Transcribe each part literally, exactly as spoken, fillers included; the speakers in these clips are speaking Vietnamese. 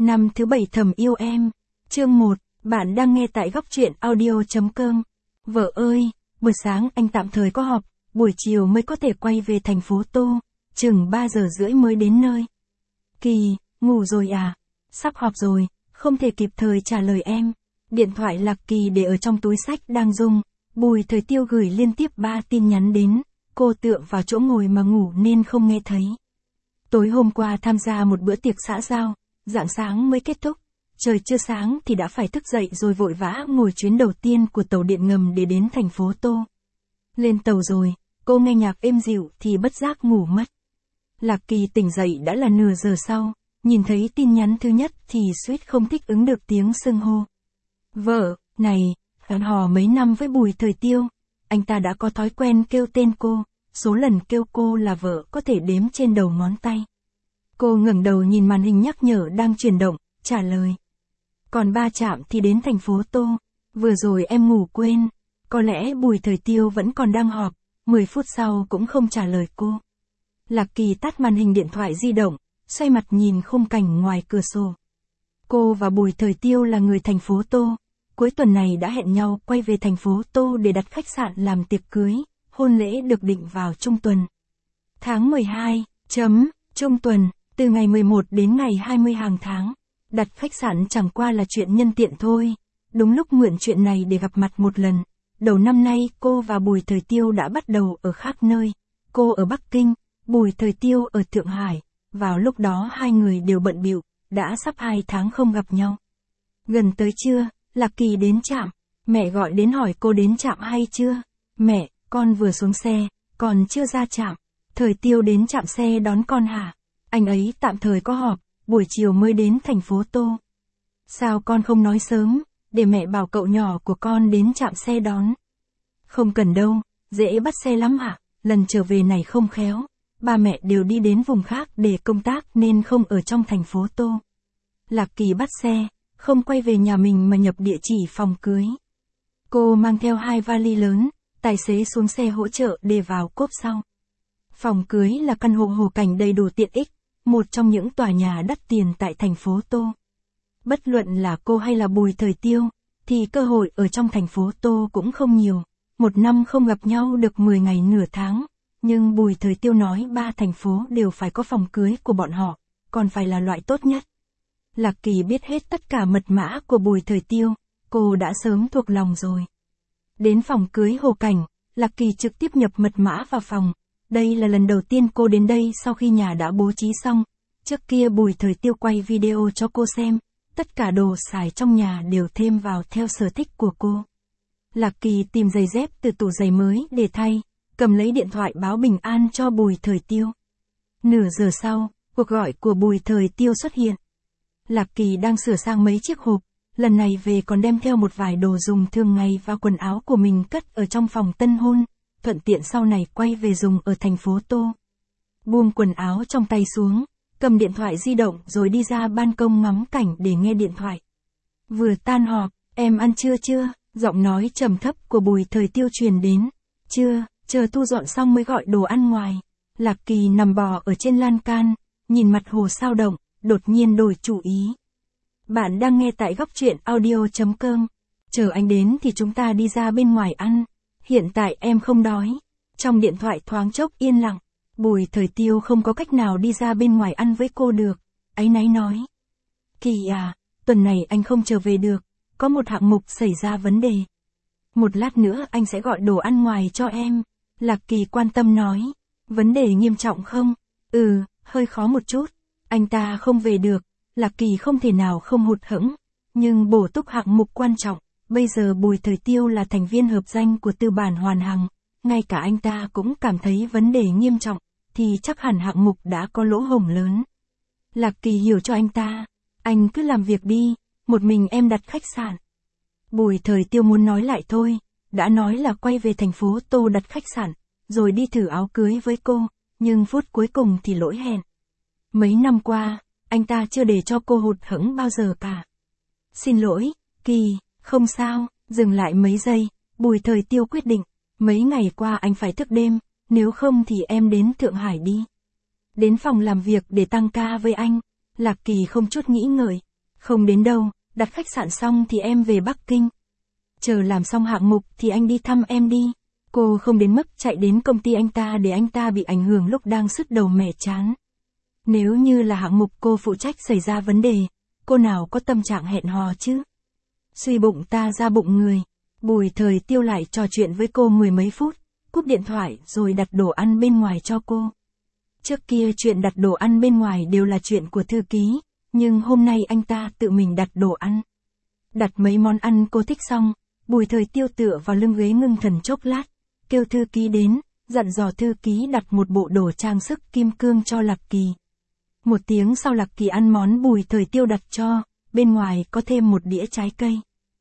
Năm thứ bảy thầm yêu em. Chương một, bạn đang nghe tại góc truyện audio.com. Vợ ơi, buổi sáng anh tạm thời có họp, buổi chiều mới có thể quay về thành phố Tô, chừng ba giờ rưỡi mới đến nơi. Kỳ, ngủ rồi à? Sắp họp rồi, không thể kịp thời trả lời em. Điện thoại Lạc Kỳ để ở trong túi xách đang rung, Bùi Thời Tiêu gửi liên tiếp ba tin nhắn đến, cô tựa vào chỗ ngồi mà ngủ nên không nghe thấy. Tối hôm qua tham gia một bữa tiệc xã giao, rạng sáng mới kết thúc, trời chưa sáng thì đã phải thức dậy rồi vội vã ngồi chuyến đầu tiên của tàu điện ngầm để đến thành phố Tô. Lên tàu rồi, cô nghe nhạc êm dịu thì bất giác ngủ mất. Lạc Kỳ tỉnh dậy đã là nửa giờ sau, nhìn thấy tin nhắn thứ nhất thì suýt không thích ứng được tiếng xưng hô. Vợ, này, hẹn hò mấy năm với Bùi Thời Tiêu, anh ta đã có thói quen kêu tên cô, số lần kêu cô là vợ có thể đếm trên đầu ngón tay. Cô ngẩng đầu nhìn màn hình nhắc nhở đang chuyển động, trả lời. Còn ba trạm thì đến thành phố Tô, vừa rồi em ngủ quên, có lẽ Bùi Thời Tiêu vẫn còn đang họp, mười phút sau cũng không trả lời cô. Lạc Kỳ tắt màn hình điện thoại di động, xoay mặt nhìn khung cảnh ngoài cửa sổ. Cô và Bùi Thời Tiêu là người thành phố Tô, cuối tuần này đã hẹn nhau quay về thành phố Tô để đặt khách sạn làm tiệc cưới, hôn lễ được định vào trung tuần. Tháng mười hai, chấm, trung tuần, từ ngày mười một đến ngày hai mươi hàng tháng. Đặt khách sạn chẳng qua là chuyện nhân tiện thôi, đúng lúc mượn chuyện này để gặp mặt một lần. Đầu năm nay cô và Bùi Thời Tiêu đã bắt đầu ở khác nơi, cô ở Bắc Kinh, Bùi Thời Tiêu ở Thượng Hải, vào lúc đó hai người đều bận bịu, đã sắp hai tháng không gặp nhau. Gần tới trưa, Lạc Kỳ đến trạm, mẹ gọi đến hỏi cô đến trạm hay chưa. Mẹ, con vừa xuống xe, còn chưa ra trạm. Thời Tiêu đến trạm xe đón con hả? Anh ấy tạm thời có họp, buổi chiều mới đến thành phố Tô. Sao con không nói sớm, để mẹ bảo cậu nhỏ của con đến trạm xe đón? Không cần đâu, dễ bắt xe lắm ạ, lần trở về này không khéo. Ba mẹ đều đi đến vùng khác để công tác nên không ở trong thành phố Tô. Lạc Kỳ bắt xe, không quay về nhà mình mà nhập địa chỉ phòng cưới. Cô mang theo hai vali lớn, tài xế xuống xe hỗ trợ để vào cốp sau. Phòng cưới là căn hộ hồ cảnh đầy đủ tiện ích, một trong những tòa nhà đắt tiền tại thành phố Tô. Bất luận là cô hay là Bùi Thời Tiêu, thì cơ hội ở trong thành phố Tô cũng không nhiều. Một năm không gặp nhau được mười ngày nửa tháng, nhưng Bùi Thời Tiêu nói ba thành phố đều phải có phòng cưới của bọn họ, còn phải là loại tốt nhất. Lạc Kỳ biết hết tất cả mật mã của Bùi Thời Tiêu, cô đã sớm thuộc lòng rồi. Đến phòng cưới hồ cảnh, Lạc Kỳ trực tiếp nhập mật mã vào phòng. Đây là lần đầu tiên cô đến đây sau khi nhà đã bố trí xong. Trước kia Bùi Thời Tiêu quay video cho cô xem, tất cả đồ xài trong nhà đều thêm vào theo sở thích của cô. Lạc Kỳ tìm giày dép từ tủ giày mới để thay, cầm lấy điện thoại báo bình an cho Bùi Thời Tiêu. Nửa giờ sau, cuộc gọi của Bùi Thời Tiêu xuất hiện. Lạc Kỳ đang sửa sang mấy chiếc hộp, lần này về còn đem theo một vài đồ dùng thường ngày và quần áo của mình cất ở trong phòng tân hôn, thuận tiện sau này quay về dùng ở thành phố Tô. Buông quần áo trong tay xuống, cầm điện thoại di động rồi đi ra ban công ngắm cảnh để nghe điện thoại. Vừa tan họp, em ăn trưa chưa? Giọng nói trầm thấp của Bùi Thời Tiêu truyền đến. Chưa, chờ thu dọn xong mới gọi đồ ăn ngoài. Lạc Kỳ nằm bò ở trên lan can, nhìn mặt hồ sao động, đột nhiên đổi chủ ý. Bạn đang nghe tại góc truyện audio.com. Chờ anh đến thì chúng ta đi ra bên ngoài ăn. Hiện tại em không đói. Trong điện thoại thoáng chốc yên lặng. Bùi Thời Tiêu không có cách nào đi ra bên ngoài ăn với cô được. Áy náy nói. Kỳ à, tuần này anh không trở về được. Có một hạng mục xảy ra vấn đề. Một lát nữa anh sẽ gọi đồ ăn ngoài cho em. Lạc Kỳ quan tâm nói. Vấn đề nghiêm trọng không? Ừ, hơi khó một chút. Anh ta không về được. Lạc Kỳ không thể nào không hụt hẫng. Nhưng bổ túc hạng mục quan trọng. Bây giờ Bùi Thời Tiêu là thành viên hợp danh của tư bản Hoàn Hằng. Ngay cả anh ta cũng cảm thấy vấn đề nghiêm trọng. Thì chắc hẳn hạng mục đã có lỗ hổng lớn. Lạc Kỳ hiểu cho anh ta. Anh cứ làm việc đi. Một mình em đặt khách sạn. Bùi Thời Tiêu muốn nói lại thôi. Đã nói là quay về thành phố Tô đặt khách sạn. Rồi đi thử áo cưới với cô. Nhưng phút cuối cùng thì lỗi hẹn. Mấy năm qua, anh ta chưa để cho cô hụt hẫng bao giờ cả. Xin lỗi, Kỳ, không sao. Dừng lại mấy giây, Bùi Thời Tiêu quyết định. Mấy ngày qua anh phải thức đêm, nếu không thì em đến Thượng Hải đi. Đến phòng làm việc để tăng ca với anh. Lạc Kỳ không chút nghĩ ngợi, Không đến đâu, đặt khách sạn xong thì em về Bắc Kinh. Chờ làm xong hạng mục thì anh đi thăm em đi. Cô không đến mức chạy đến công ty anh ta để anh ta bị ảnh hưởng lúc đang sứt đầu mẻ trán. Nếu như là hạng mục cô phụ trách xảy ra vấn đề, cô nào có tâm trạng hẹn hò chứ? Suy bụng ta ra bụng người. Bùi Thời Tiêu lại trò chuyện với cô mười mấy phút, cúp điện thoại rồi đặt đồ ăn bên ngoài cho cô. Trước kia chuyện đặt đồ ăn bên ngoài đều là chuyện của thư ký, nhưng hôm nay anh ta tự mình đặt đồ ăn. Đặt mấy món ăn cô thích xong, Bùi Thời Tiêu tựa vào lưng ghế ngưng thần chốc lát, kêu thư ký đến, dặn dò thư ký đặt một bộ đồ trang sức kim cương cho Lạc Kỳ. Một tiếng sau Lạc Kỳ ăn món Bùi Thời Tiêu đặt cho, bên ngoài có thêm một đĩa trái cây.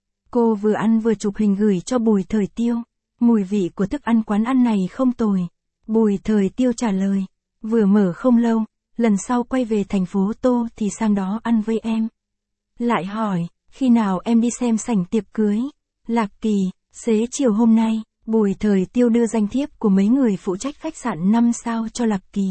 Cô vừa ăn vừa chụp hình gửi cho Bùi Thời Tiêu. Mùi vị của thức ăn quán ăn này không tồi. Bùi Thời Tiêu trả lời. Vừa mở không lâu, lần sau quay về thành phố Tô thì sang đó ăn với em. Lại hỏi, khi nào em đi xem sảnh tiệc cưới? Lạc Kỳ, xế chiều hôm nay. Bùi Thời Tiêu đưa danh thiếp của mấy người phụ trách khách sạn năm sao cho Lạc Kỳ.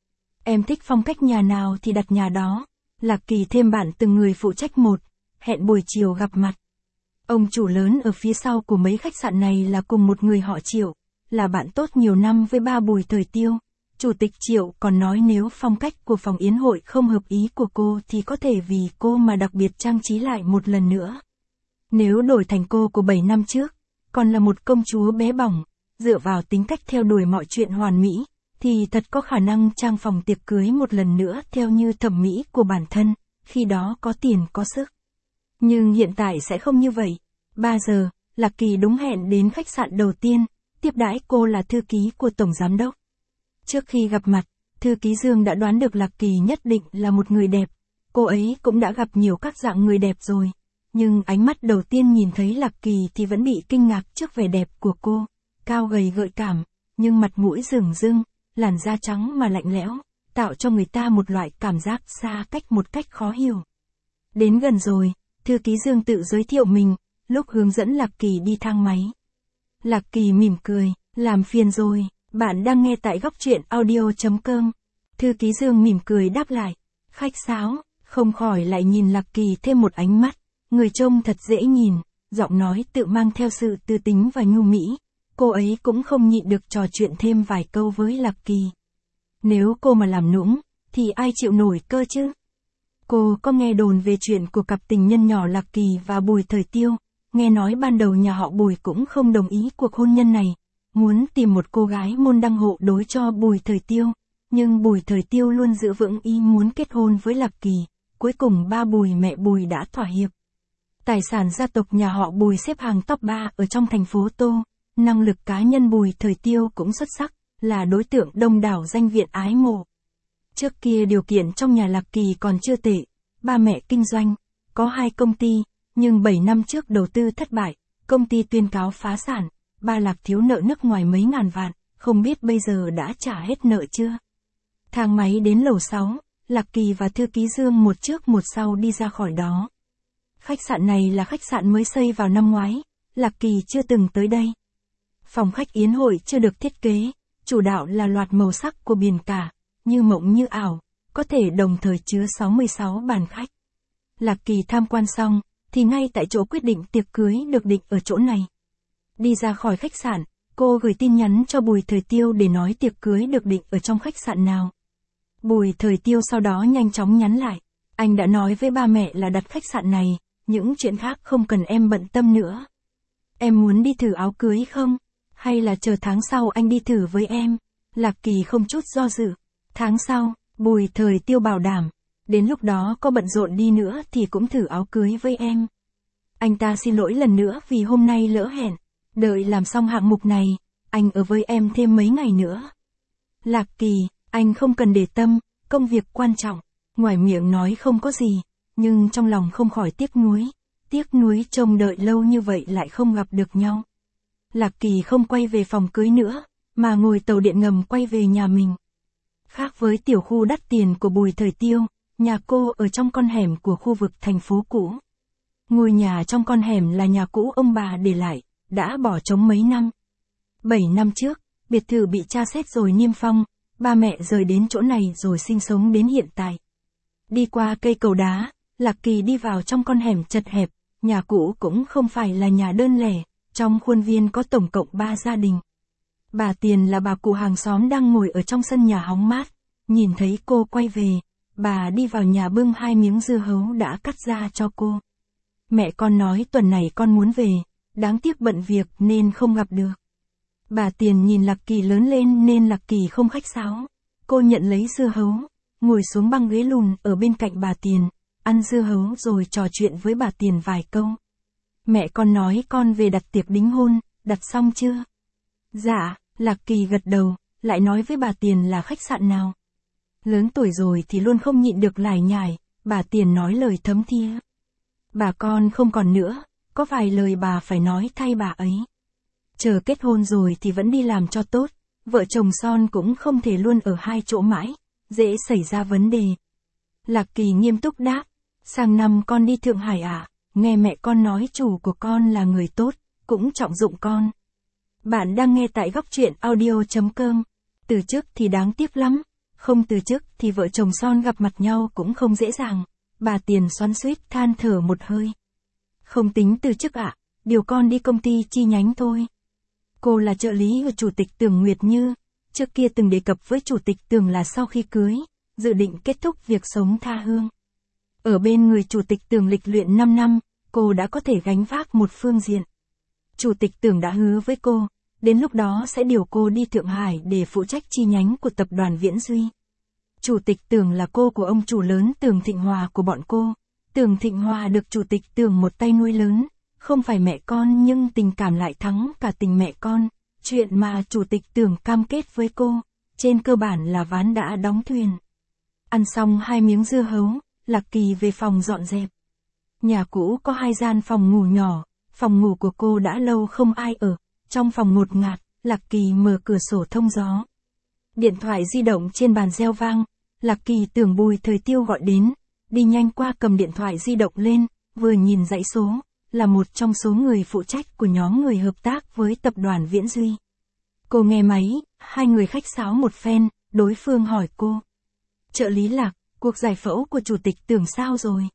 Em thích phong cách nhà nào thì đặt nhà đó. Lạc Kỳ thêm bạn từng người phụ trách một, hẹn buổi chiều gặp mặt. Ông chủ lớn ở phía sau của mấy khách sạn này là cùng một người họ Triệu, là bạn tốt nhiều năm với ba Bùi Thời Tiêu. Chủ tịch Triệu còn nói nếu phong cách của phòng yến hội không hợp ý của cô thì có thể vì cô mà đặc biệt trang trí lại một lần nữa. Nếu đổi thành cô của bảy năm trước, còn là một công chúa bé bỏng, dựa vào tính cách theo đuổi mọi chuyện hoàn mỹ, thì thật có khả năng trang phòng tiệc cưới một lần nữa theo như thẩm mỹ của bản thân, khi đó có tiền có sức. Nhưng hiện tại sẽ không như vậy. ba giờ, Lạc Kỳ đúng hẹn đến khách sạn đầu tiên, tiếp đãi cô là thư ký của Tổng Giám Đốc. Trước khi gặp mặt, thư ký Dương đã đoán được Lạc Kỳ nhất định là một người đẹp. Cô ấy cũng đã gặp nhiều các dạng người đẹp rồi. Nhưng ánh mắt đầu tiên nhìn thấy Lạc Kỳ thì vẫn bị kinh ngạc trước vẻ đẹp của cô. Cao gầy gợi cảm, nhưng mặt mũi rừng rưng, làn da trắng mà lạnh lẽo, tạo cho người ta một loại cảm giác xa cách một cách khó hiểu. Đến gần rồi, thư ký Dương tự giới thiệu mình, lúc hướng dẫn Lạc Kỳ đi thang máy. Lạc Kỳ mỉm cười, làm phiền rồi, bạn đang nghe tại góc truyện audio chấm com. Thư ký Dương mỉm cười đáp lại, khách sáo, không khỏi lại nhìn Lạc Kỳ thêm một ánh mắt, người trông thật dễ nhìn, giọng nói tự mang theo sự tư tính và nhu mỹ. Cô ấy cũng không nhịn được trò chuyện thêm vài câu với Lạc Kỳ. Nếu cô mà làm nũng, thì ai chịu nổi cơ chứ? Cô có nghe đồn về chuyện của cặp tình nhân nhỏ Lạc Kỳ và Bùi Thời Tiêu, nghe nói ban đầu nhà họ Bùi cũng không đồng ý cuộc hôn nhân này, muốn tìm một cô gái môn đăng hộ đối cho Bùi Thời Tiêu, nhưng Bùi Thời Tiêu luôn giữ vững ý muốn kết hôn với Lạc Kỳ, cuối cùng ba Bùi mẹ Bùi đã thỏa hiệp. Tài sản gia tộc nhà họ Bùi xếp hàng top ba ở trong thành phố Tô, năng lực cá nhân Bùi Thời Tiêu cũng xuất sắc, là đối tượng đông đảo danh viện ái mộ. Trước kia điều kiện trong nhà Lạc Kỳ còn chưa tệ, ba mẹ kinh doanh, có hai công ty, nhưng bảy năm trước đầu tư thất bại, công ty tuyên cáo phá sản, ba Lạc thiếu nợ nước ngoài mấy ngàn vạn, không biết bây giờ đã trả hết nợ chưa. Thang máy đến lầu sáu, Lạc Kỳ và thư ký Dương một trước một sau đi ra khỏi đó. Khách sạn này là khách sạn mới xây vào năm ngoái, Lạc Kỳ chưa từng tới đây. Phòng khách yến hội chưa được thiết kế, chủ đạo là loạt màu sắc của biển cả, như mộng như ảo, có thể đồng thời chứa sáu mươi sáu bàn khách. Lạc Kỳ tham quan xong, thì ngay tại chỗ quyết định tiệc cưới được định ở chỗ này. Đi ra khỏi khách sạn, cô gửi tin nhắn cho Bùi Thời Tiêu để nói tiệc cưới được định ở trong khách sạn nào. Bùi Thời Tiêu sau đó nhanh chóng nhắn lại, anh đã nói với ba mẹ là đặt khách sạn này, những chuyện khác không cần em bận tâm nữa. Em muốn đi thử áo cưới không? Hay là chờ tháng sau anh đi thử với em? Lạc Kỳ không chút do dự. Tháng sau, Bùi Thời Tiêu bảo đảm. Đến lúc đó có bận rộn đi nữa thì cũng thử áo cưới với em. Anh ta xin lỗi lần nữa vì hôm nay lỡ hẹn. Đợi làm xong hạng mục này, anh ở với em thêm mấy ngày nữa. Lạc Kỳ, anh không cần để tâm, công việc quan trọng. Ngoài miệng nói không có gì, nhưng trong lòng không khỏi tiếc nuối. Tiếc nuối trông đợi lâu như vậy lại không gặp được nhau. Lạc Kỳ không quay về phòng cưới nữa, mà ngồi tàu điện ngầm quay về nhà mình. Khác với tiểu khu đắt tiền của Bùi Thời Tiêu, nhà cô ở trong con hẻm của khu vực thành phố cũ. Ngôi nhà trong con hẻm là nhà cũ ông bà để lại, đã bỏ trống mấy năm. Bảy năm trước, biệt thự bị tra xét rồi niêm phong, ba mẹ rời đến chỗ này rồi sinh sống đến hiện tại. Đi qua cây cầu đá, Lạc Kỳ đi vào trong con hẻm chật hẹp, nhà cũ cũng không phải là nhà đơn lẻ, trong khuôn viên có tổng cộng ba gia đình. Bà Tiền là bà cụ hàng xóm đang ngồi ở trong sân nhà hóng mát, nhìn thấy cô quay về, bà đi vào nhà bưng hai miếng dưa hấu đã cắt ra cho cô. Mẹ con nói tuần này con muốn về, đáng tiếc bận việc nên không gặp được. Bà Tiền nhìn Lạc Kỳ lớn lên nên Lạc Kỳ không khách sáo. Cô nhận lấy dưa hấu, ngồi xuống băng ghế lùn ở bên cạnh bà Tiền, ăn dưa hấu rồi trò chuyện với bà Tiền vài câu. Mẹ con nói con về đặt tiệc đính hôn, đặt xong chưa? Dạ, Lạc Kỳ gật đầu, lại nói với bà Tiền là khách sạn nào. Lớn tuổi rồi thì luôn không nhịn được lải nhải, bà Tiền nói lời thấm thía. Bà con không còn nữa, có vài lời bà phải nói thay bà ấy. Chờ kết hôn rồi thì vẫn đi làm cho tốt, vợ chồng son cũng không thể luôn ở hai chỗ mãi, dễ xảy ra vấn đề. Lạc Kỳ nghiêm túc đáp, sang năm con đi Thượng Hải à, nghe mẹ con nói chủ của con là người tốt, cũng trọng dụng con. Bạn đang nghe tại góc truyện audio chấm com. Từ chức thì đáng tiếc lắm, không từ chức thì vợ chồng son gặp mặt nhau cũng không dễ dàng. Bà Tiền xoắn xuýt than thở một hơi. Không tính từ chức ạ, à, điều con đi công ty chi nhánh thôi. Cô là trợ lý của Chủ tịch Tưởng Nguyệt Như, trước kia từng đề cập với Chủ tịch Tưởng là sau khi cưới, dự định kết thúc việc sống tha hương. Ở bên người Chủ tịch Tưởng lịch luyện năm năm, cô đã có thể gánh vác một phương diện. Chủ tịch Tưởng đã hứa với cô, đến lúc đó sẽ điều cô đi Thượng Hải để phụ trách chi nhánh của tập đoàn Viễn Duy. Chủ tịch Tưởng là cô của ông chủ lớn Tưởng Thịnh Hòa của bọn cô. Tưởng Thịnh Hòa được Chủ tịch Tưởng một tay nuôi lớn, không phải mẹ con nhưng tình cảm lại thắng cả tình mẹ con. Chuyện mà Chủ tịch Tưởng cam kết với cô, trên cơ bản là ván đã đóng thuyền. Ăn xong hai miếng dưa hấu, Lạc Kỳ về phòng dọn dẹp. Nhà cũ có hai gian phòng ngủ nhỏ, phòng ngủ của cô đã lâu không ai ở. Trong phòng ngột ngạt, Lạc Kỳ mở cửa sổ thông gió. Điện thoại di động trên bàn reo vang, Lạc Kỳ tưởng Bùi Thời Tiêu gọi đến, đi nhanh qua cầm điện thoại di động lên, vừa nhìn dãy số, là một trong số người phụ trách của nhóm người hợp tác với tập đoàn Viễn Duy. Cô nghe máy, hai người khách sáo một phen, đối phương hỏi cô. Trợ lý Lạc, cuộc giải phẫu của Chủ tịch Tưởng sao rồi?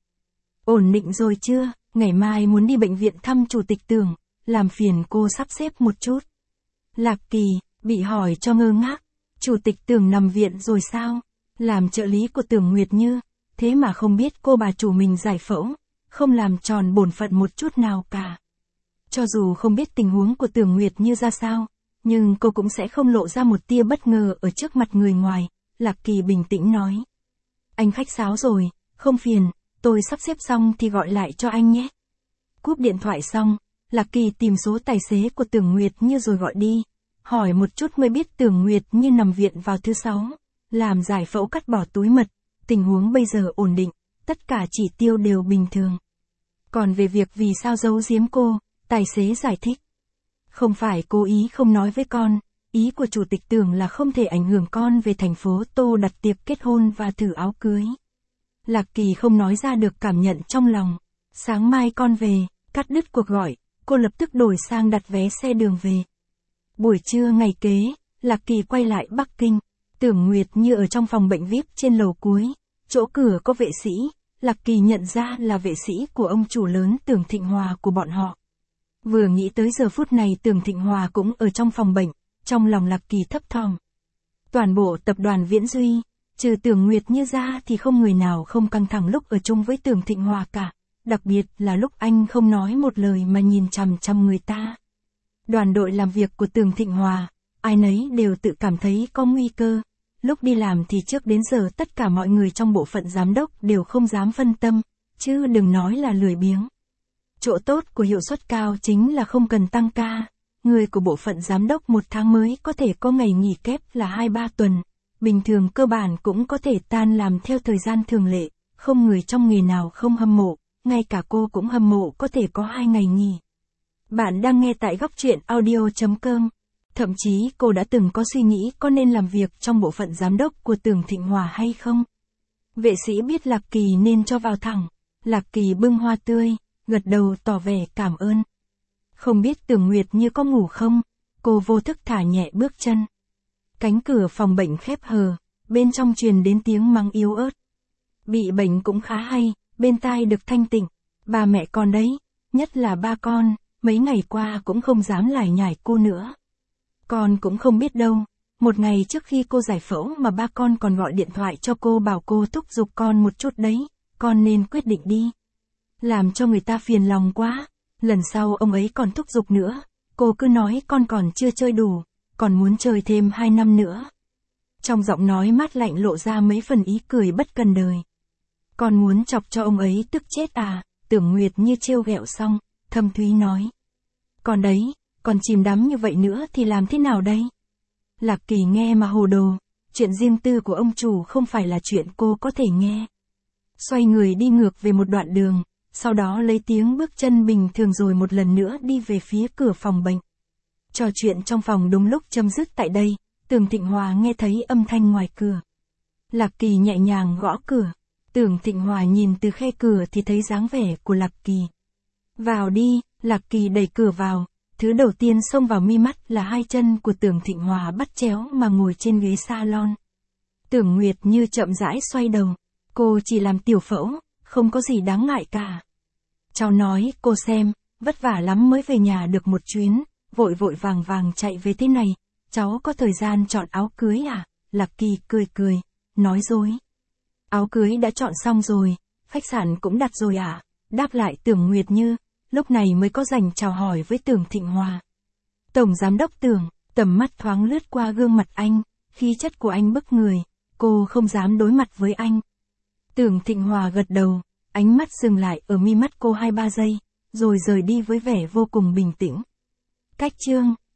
Ổn định rồi chưa? Ngày mai muốn đi bệnh viện thăm Chủ tịch Tưởng, làm phiền cô sắp xếp một chút. Lạc Kỳ, bị hỏi cho ngơ ngác, Chủ tịch Tưởng nằm viện rồi sao? Làm trợ lý của Tưởng Nguyệt Như, thế mà không biết cô bà chủ mình giải phẫu, không làm tròn bổn phận một chút nào cả. Cho dù không biết tình huống của Tưởng Nguyệt Như ra sao, nhưng cô cũng sẽ không lộ ra một tia bất ngờ ở trước mặt người ngoài. Lạc Kỳ bình tĩnh nói. Anh khách sáo rồi, không phiền, tôi sắp xếp xong thì gọi lại cho anh nhé. Cúp điện thoại xong, Lạc Kỳ tìm số tài xế của Tưởng Nguyệt Như rồi gọi đi, hỏi một chút mới biết Tưởng Nguyệt Như nằm viện vào thứ sáu, làm giải phẫu cắt bỏ túi mật, tình huống bây giờ ổn định, tất cả chỉ tiêu đều bình thường. Còn về việc vì sao giấu giếm cô, tài xế giải thích. Không phải cố ý không nói với con, ý của Chủ tịch Tưởng là không thể ảnh hưởng con về thành phố Tô đặt tiệc kết hôn và thử áo cưới. Lạc Kỳ không nói ra được cảm nhận trong lòng. Sáng mai con về, cắt đứt cuộc gọi, cô lập tức đổi sang đặt vé xe đường về. Buổi trưa ngày kế, Lạc Kỳ quay lại Bắc Kinh, Tưởng Nguyệt Như ở trong phòng bệnh vi ai pi trên lầu cuối, chỗ cửa có vệ sĩ, Lạc Kỳ nhận ra là vệ sĩ của ông chủ lớn Tưởng Thịnh Hòa của bọn họ. Vừa nghĩ tới giờ phút này Tưởng Thịnh Hòa cũng ở trong phòng bệnh, trong lòng Lạc Kỳ thấp thỏm. Toàn bộ tập đoàn Viễn Duy, trừ Tưởng Nguyệt Như ra thì không người nào không căng thẳng lúc ở chung với Tưởng Thịnh Hòa cả, đặc biệt là lúc anh không nói một lời mà nhìn chằm chằm người ta. Đoàn đội làm việc của Tưởng Thịnh Hòa, ai nấy đều tự cảm thấy có nguy cơ. Lúc đi làm thì trước đến giờ tất cả mọi người trong bộ phận giám đốc đều không dám phân tâm, chứ đừng nói là lười biếng. Chỗ tốt của hiệu suất cao chính là không cần tăng ca. Người của bộ phận giám đốc một tháng mới có thể có ngày nghỉ kép là hai ba tuần. Bình thường cơ bản cũng có thể tan làm theo thời gian thường lệ, không người trong nghề nào không hâm mộ, ngay cả cô cũng hâm mộ có thể có hai ngày nghỉ. Bạn đang nghe tại góc truyện audio chấm com. Thậm chí cô đã từng có suy nghĩ có nên làm việc trong bộ phận giám đốc của Tưởng Thịnh Hòa hay không. Vệ sĩ biết Lạc Kỳ nên cho vào thẳng. Lạc Kỳ bưng hoa tươi, gật đầu tỏ vẻ cảm ơn. Không biết Tưởng Nguyệt Như có ngủ không, cô vô thức thả nhẹ bước chân. Cánh cửa phòng bệnh khép hờ, bên trong truyền đến tiếng mắng yếu ớt. Bị bệnh cũng khá hay, bên tai được thanh tịnh. Ba mẹ con đấy, nhất là ba con, mấy ngày qua cũng không dám lải nhải cô nữa. Con cũng không biết đâu, một ngày trước khi cô giải phẫu mà ba con còn gọi điện thoại cho cô bảo cô thúc giục con một chút đấy, con nên quyết định đi. Làm cho người ta phiền lòng quá, lần sau ông ấy còn thúc giục nữa, cô cứ nói con còn chưa chơi đủ, còn muốn chơi thêm hai năm nữa. Trong giọng nói mát lạnh lộ ra mấy phần ý cười bất cần đời. Con muốn chọc cho ông ấy tức chết à, Tưởng Nguyệt như trêu ghẹo xong, thâm thúy nói. Còn đấy, còn chìm đắm như vậy nữa thì làm thế nào đây? Lạc Kỳ nghe mà hồ đồ, chuyện riêng tư của ông chủ không phải là chuyện cô có thể nghe. Xoay người đi ngược về một đoạn đường, sau đó lấy tiếng bước chân bình thường rồi một lần nữa đi về phía cửa phòng bệnh. Trò chuyện trong phòng đúng lúc chấm dứt tại đây, Tưởng Thịnh Hòa nghe thấy âm thanh ngoài cửa. Lạc Kỳ nhẹ nhàng gõ cửa. Tưởng Thịnh Hòa nhìn từ khe cửa thì thấy dáng vẻ của Lạc Kỳ. Vào đi, Lạc Kỳ đẩy cửa vào, thứ đầu tiên xông vào mi mắt là hai chân của Tưởng Thịnh Hòa bắt chéo mà ngồi trên ghế salon. Tưởng Nguyệt như chậm rãi xoay đầu, cô chỉ làm tiểu phẫu, không có gì đáng ngại cả. Cháu nói, cô xem, vất vả lắm mới về nhà được một chuyến, vội vội vàng vàng chạy về thế này, cháu có thời gian chọn áo cưới à? Lạc Kỳ cười cười, nói dối. Áo cưới đã chọn xong rồi, khách sạn cũng đặt rồi à? Đáp lại Tưởng Nguyệt Như, lúc này mới có rảnh chào hỏi với Tưởng Thịnh Hòa. Tổng giám đốc Tưởng, tầm mắt thoáng lướt qua gương mặt anh, khí chất của anh bức người, cô không dám đối mặt với anh. Tưởng Thịnh Hòa gật đầu, ánh mắt dừng lại ở mi mắt cô hai ba giây, rồi rời đi với vẻ vô cùng bình tĩnh. Cách chương